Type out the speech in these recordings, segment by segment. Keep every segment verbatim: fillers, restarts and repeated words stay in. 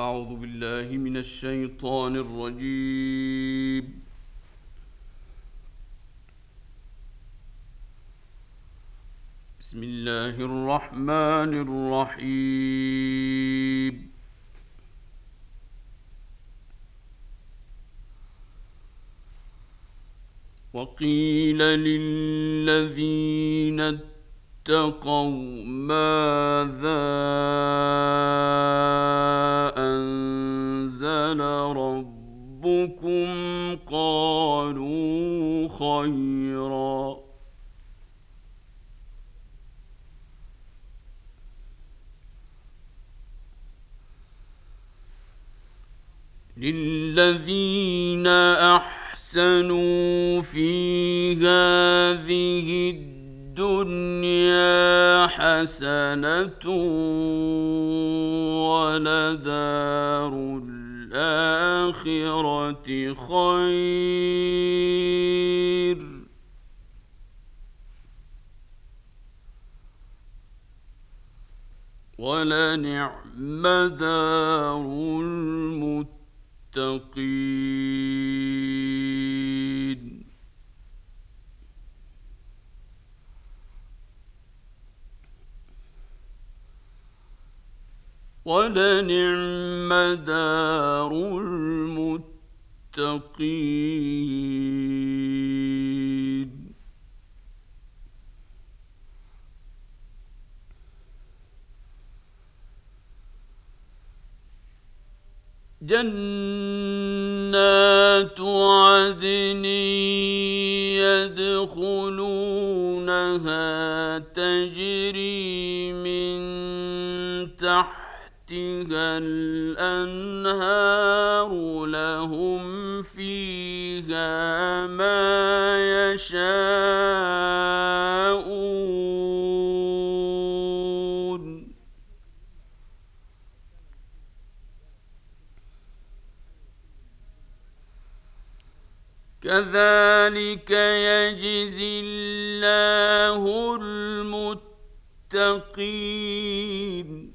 أعوذ بالله من الشيطان الرجيم. بسم الله الرحمن الرحيم. وقيل للذين اتقوا ماذا أنزل ربكم قالوا خيرا للذين أحسنوا في هذه الدنيا حسنة ولدار الآخرة خير ولنعم دار المتقين. ولنعم دار المتقين. جنات عدن يدخلونها تجري من تحتها الأنهار لهم فيها ما يشاءون كذلك يجزي الله المتقين.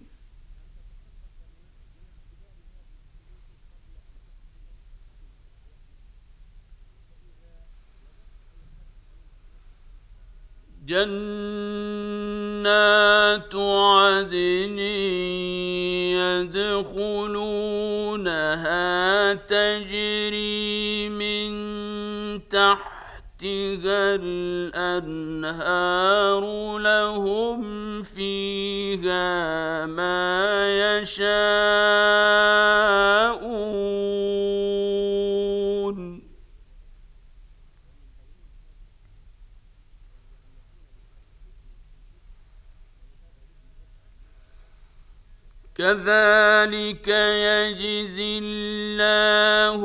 جنات عدن يدخلونها تجري من تحتها الأنهار لهم فيها ما يشاءون كذلك يجزي الله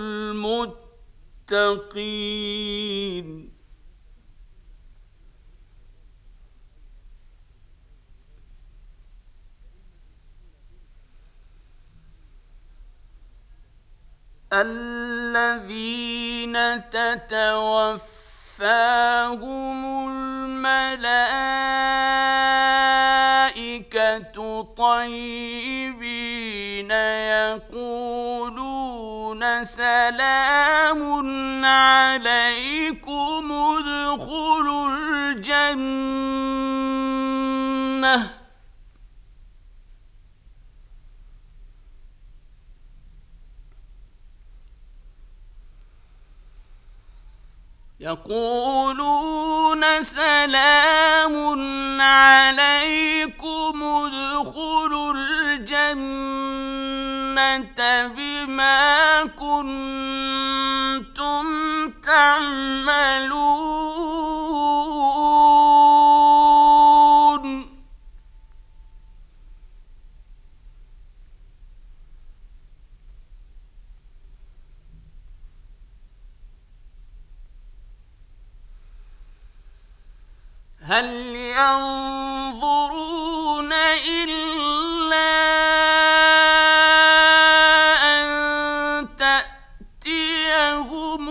المتقين. الذين تتوفاهم الملائكة طيبين يقولون سلام عليكم ادخلوا الجنة يقولون سلام عليكم ادخلوا الجنة بما كنتم تعملون هل ينظرون إلا أن تأتيهم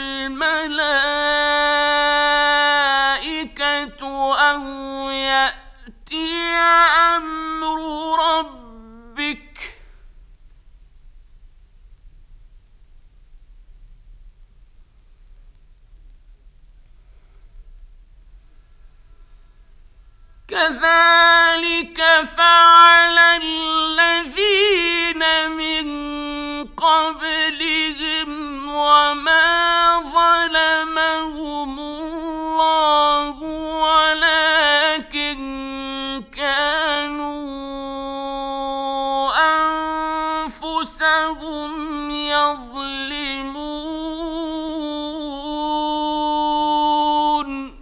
الملائكة أو يأتي أمر ربك كذلك فعل الذين من قبلهم وما ظلمهم الله ولكن كانوا أنفسهم يظلمون.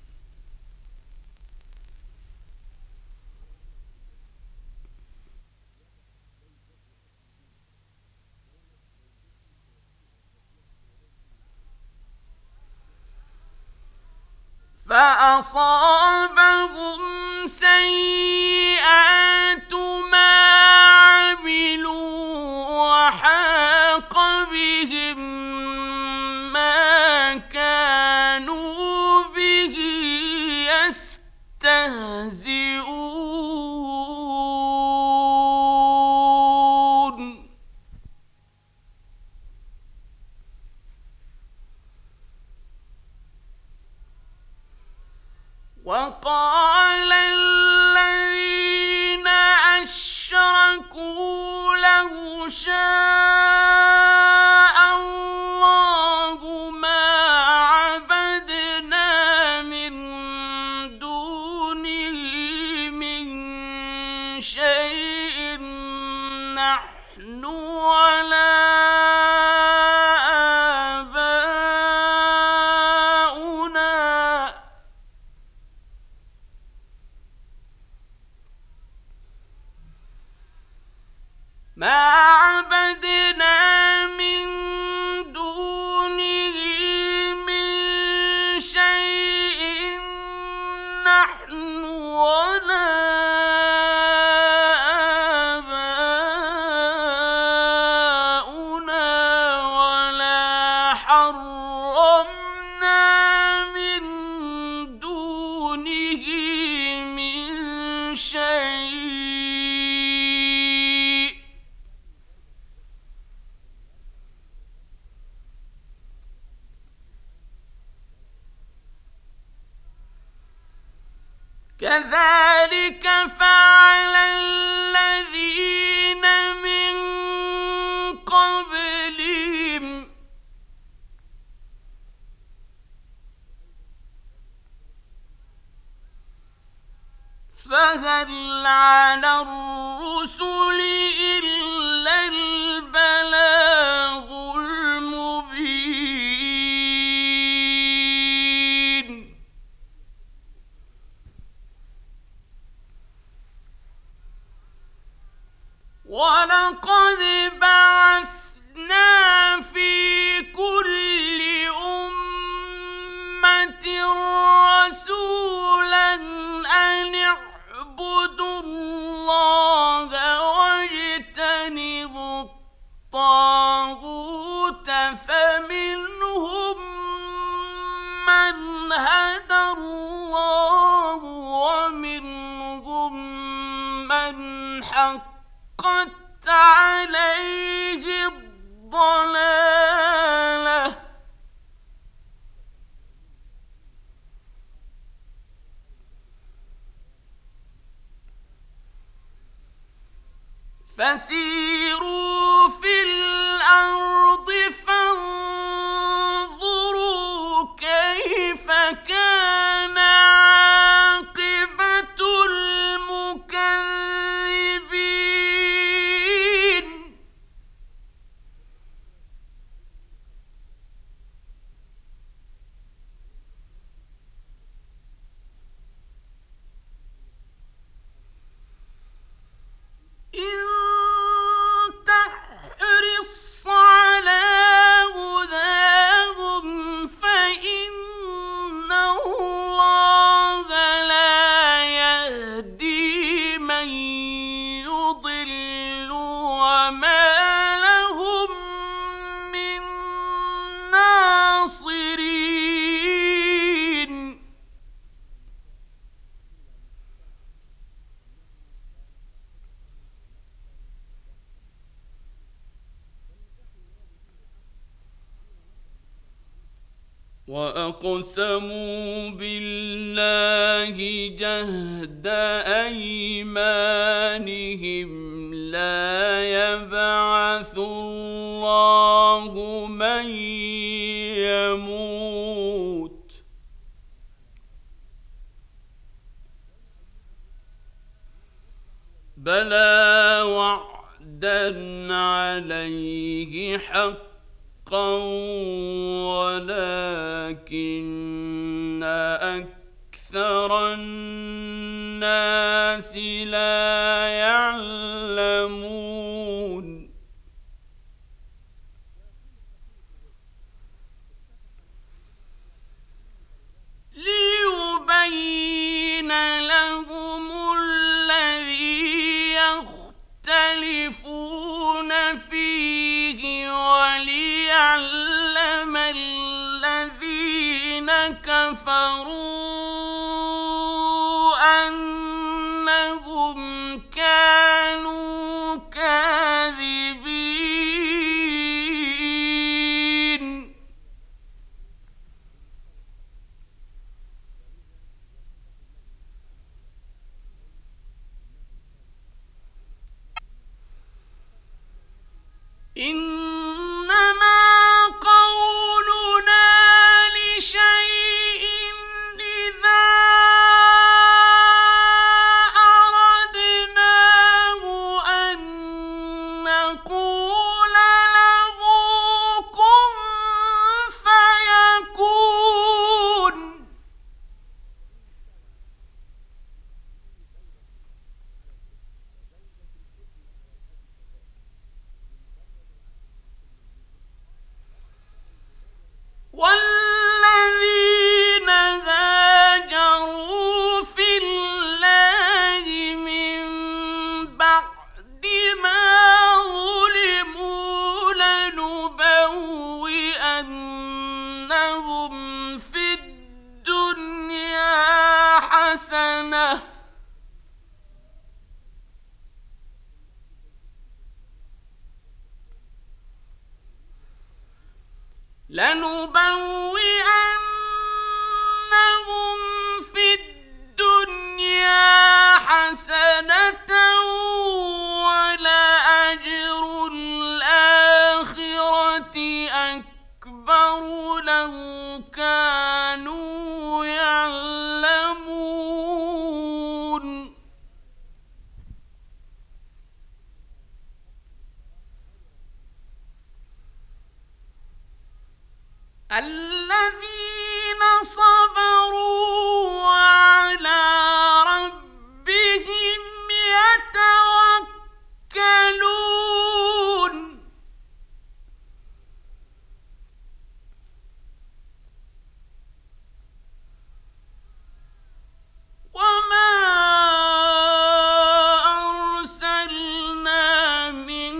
فأصابهم سيئات ما عملوا وحاق بهم ما كانوا به يستهزئون. وقال الذين أشركوا لو شاء الله ما عبدنا من دونه من شيء نحن ولا ما عبدنا من دونه من شيء نحن ولا آباؤنا ولا حرمنا من دونه من شيء كذلك فعل الذين من قبلهم فهل على الرسل إلا البلاغ المبين. ولقد بعثنا في كل أمة رسولا أن اعبدوا الله واجتنبوا الطاغوت فمنهم من هدى الله ومنهم من حقت عليه الضلالة. فسيروا في الأرض فانظروا كيف كان عاقبة المكذبين. إن وأقسموا بالله جهد أيمانهم لا يبعث الله من يموت بلى وعدا عليه حقا ولكن أكثر الناس لا يعلمون ليبين لهم الذي يختلفون فيه وليعلم الذين كفروا أنهم كانوا كاذبين إنما قولنا لشيء إذا أردناه أن نقول له كن فيكون والذين هاجروا في الله من بعد ما ظلموا لنبوئنهم في الدنيا حسنة لنبوئنهم في الدنيا حسنة ولأجر الآخرة أكبر لو كانوا يعلمون الذين صبروا وعلى ربهم يتوكلون وما أرسلنا من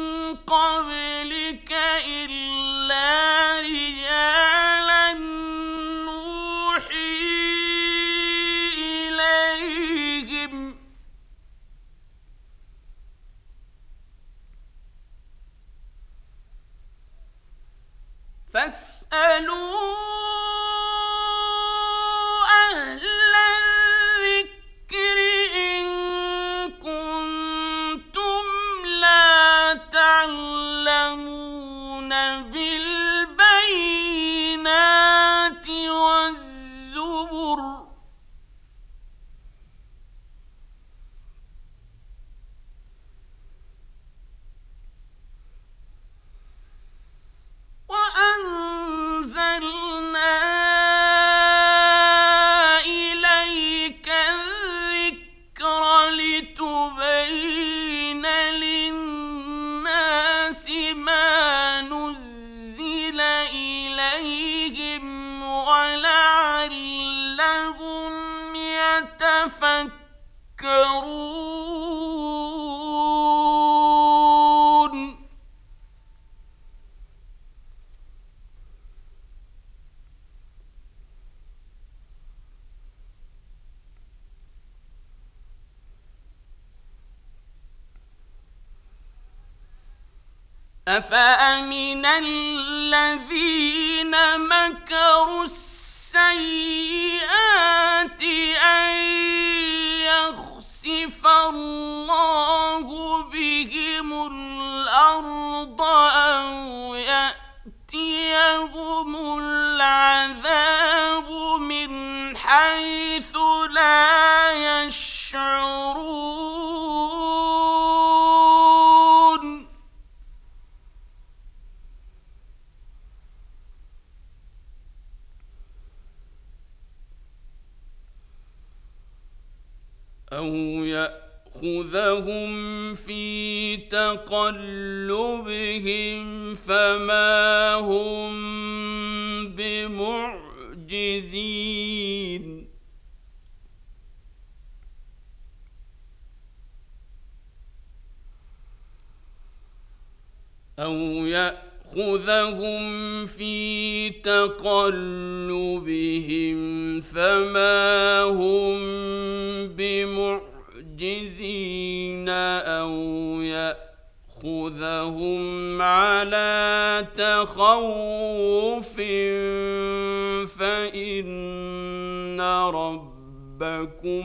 قبلك إلا رجالا نوحي إليهم فاسألوا أهل الذكر إن كنتم لا تعلمون بالبينات والزبر وأنزلنا إليك الذكر لتبين للناس ما نزل إليهم ولعلهم يتفكرون أفأمن الذين مكروا السيئات أن يخسف الله بهم الأرض أو يأتيهم العذاب من حيث لا يشعرون أو يأخذهم في تقلبهم فما هم بمعجزين أو يأخذهم في تقلبهم فما هم بمعجزين أو يأخذهم على تخوف فإن ربكم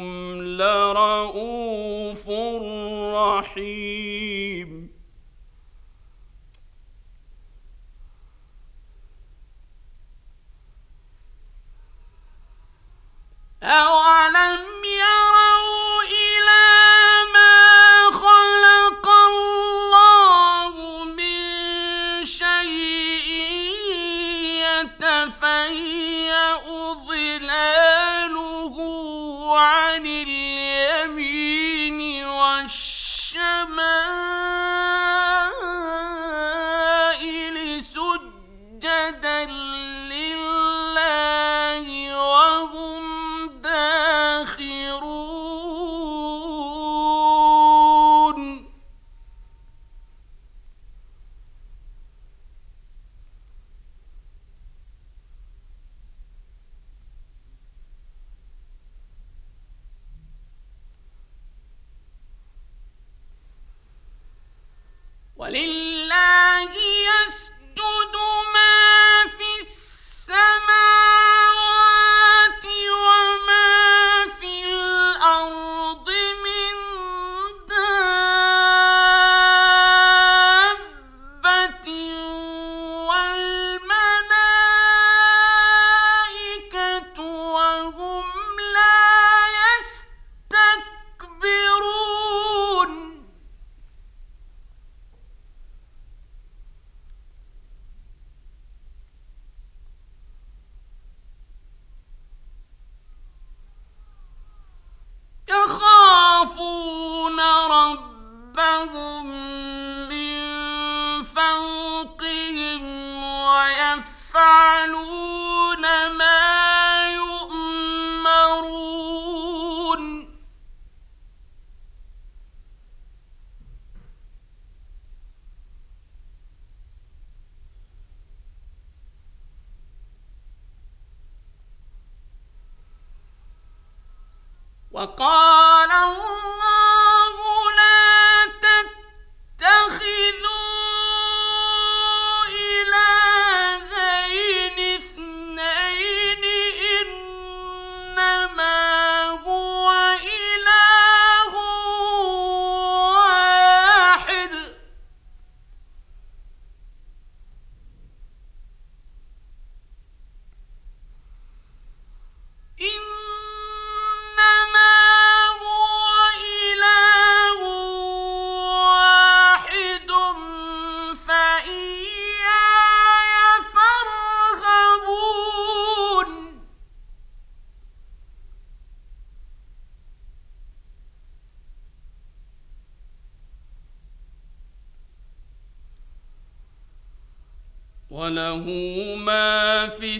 لرؤوف رحيم أَوَلَمْ يَرَوْا إِلَى مَا خَلَقَ اللَّهُ مِن شَيْءٍ يَتَفَيَّأُ ظِلَالُهُ عَنِ الْيَمِينِ وَالشَّمَائِلِ سُجَّدًا لِّلَّهِ وَهُمْ داخرون وَلِلَّهِ يَسْجُدُ مَا فِي السَّمَاوَاتِ وَمَا فِي الْأَرْضِ مِن دَابَّةٍ وَالْمَلَائِكَةُ وَهُمْ لَا يَسْتَكْبِرُونَ يخافون ربهم من فوقهم ويفعلون ما يؤمرون وقال الله لا تتخذوا إلهين اثنين إنما هو إله واحد إنما هو إله واحد فإياي فارهبون وله ما في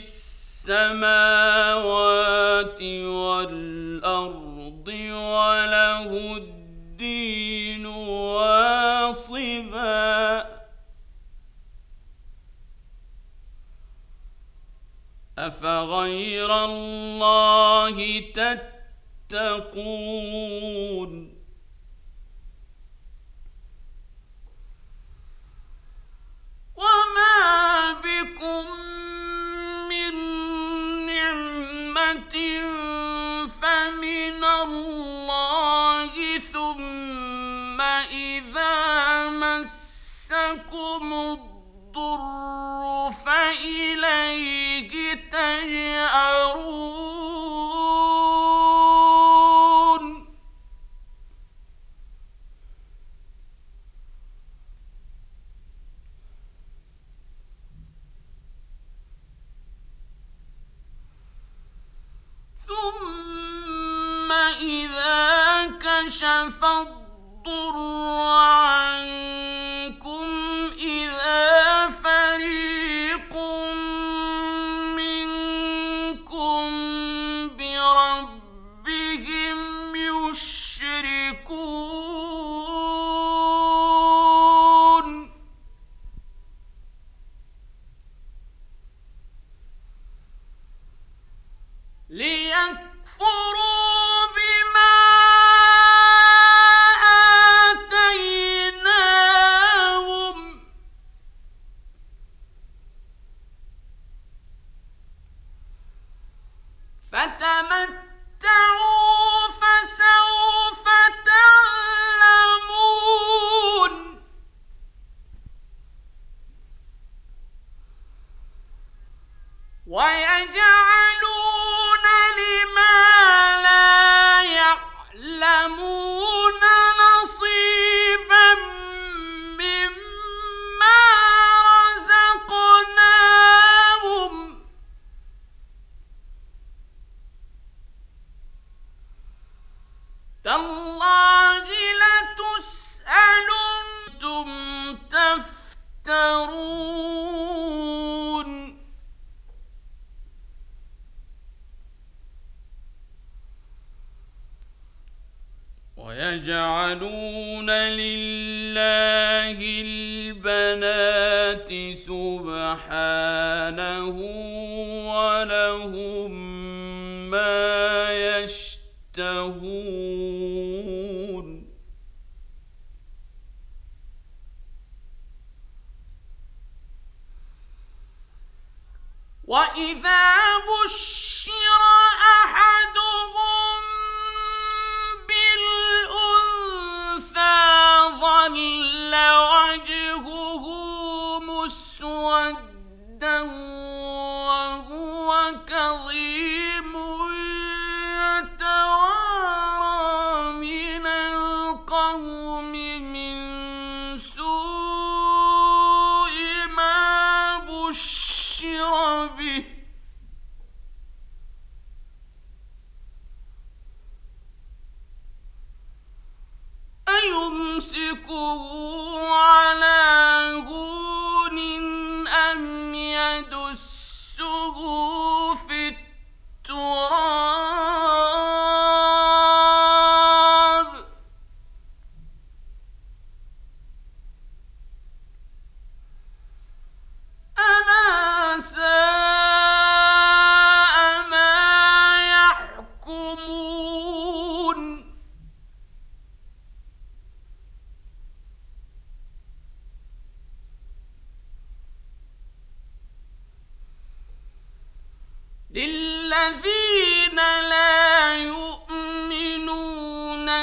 السماوات والأرض وله الدين واصبا أفغير الله تتقون إذا مسكم الضر فإليه تجأرون ثم إذا كشف الضر عنكم إذا فريق منكم بربهم يشركون ليكفروا بما آتيناهم فتمتعوا فسوف تعلمون ويجعلون لما لا يعلمون نصيبا مما رزقناهم تالله لتسألن تفترون ويجعلون لله البنات سبحانه ولهم ما يشتهون وإذا بشر أحدهم بالأنثى ظل وجهه مسودا وهو كظيم يتوارى من القوم من سوء ما بشر به أيمسكه على هون أم يدسه في التراب ألا ساء ما يحكمون للذين لا يؤمنون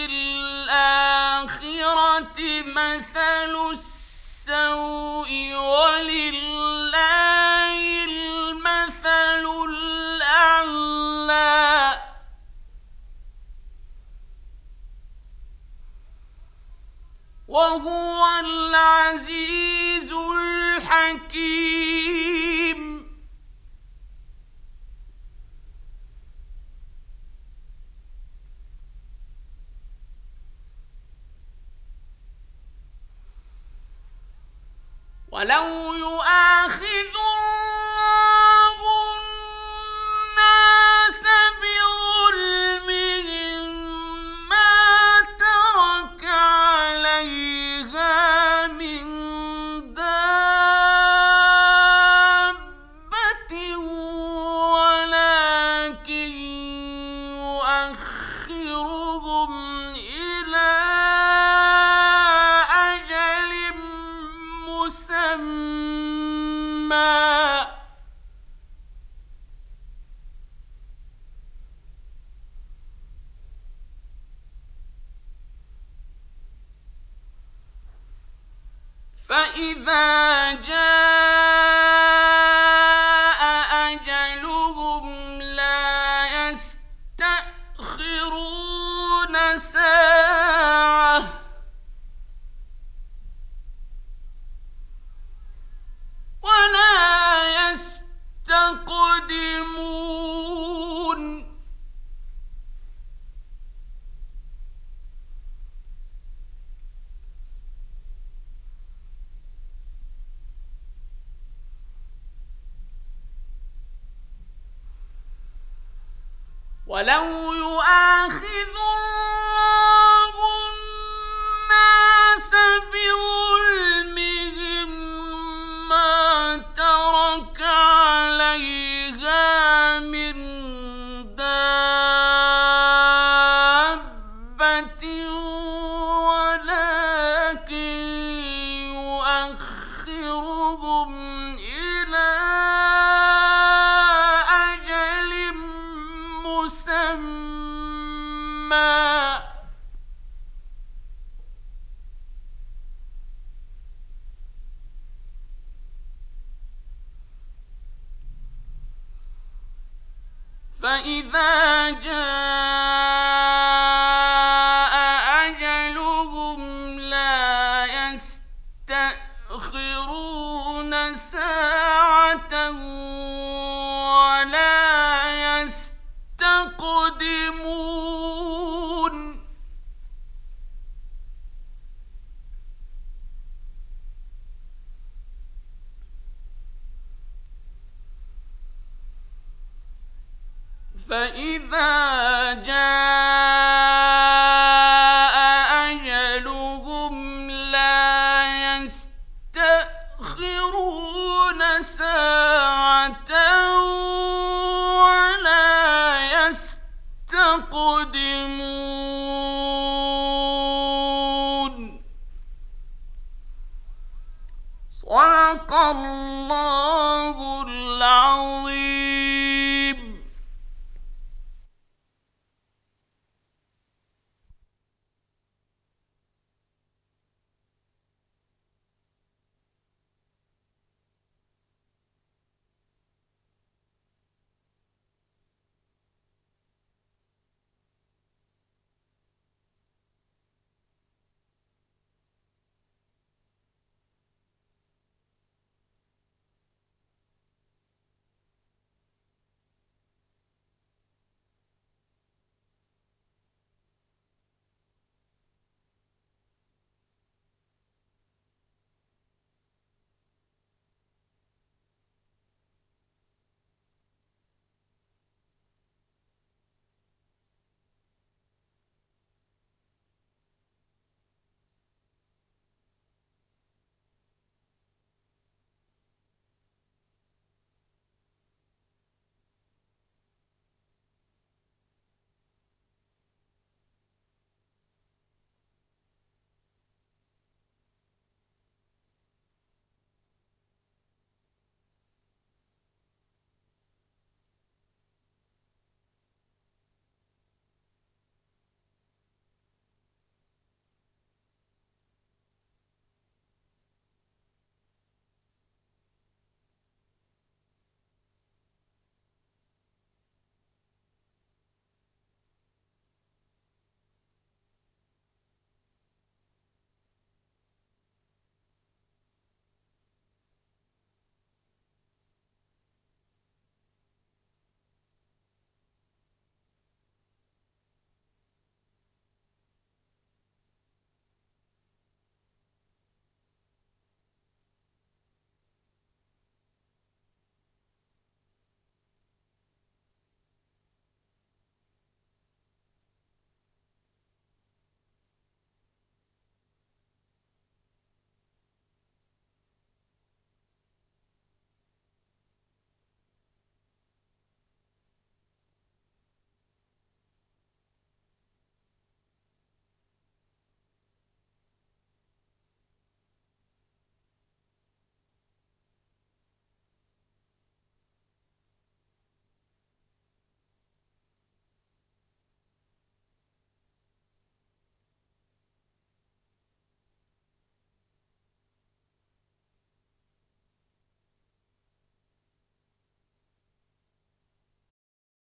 بالآخرة مثل السوء ولله المثل الأعلى وهو العزيز الحكيم ولو يؤاخذ الله الناس بظلمهم ما ترك عليها من دابة ولكن يؤخرهم إلى أجل مسمى فإذا جاء أجلهم لا يستأخرون ساعة ولا يستقدمون. ولو يؤاخذ الله الناس بظلمهم ما ترك عليها من دابة ولكن يؤخرهم إلى أجل مسمى فإذا جاء أجلهم لا يستأخرون ساعة ولا يستقدمون. فإذا جاء أجلهم لا يستأخرون ساعة ولا يستقدمون. صدق الله العظيم.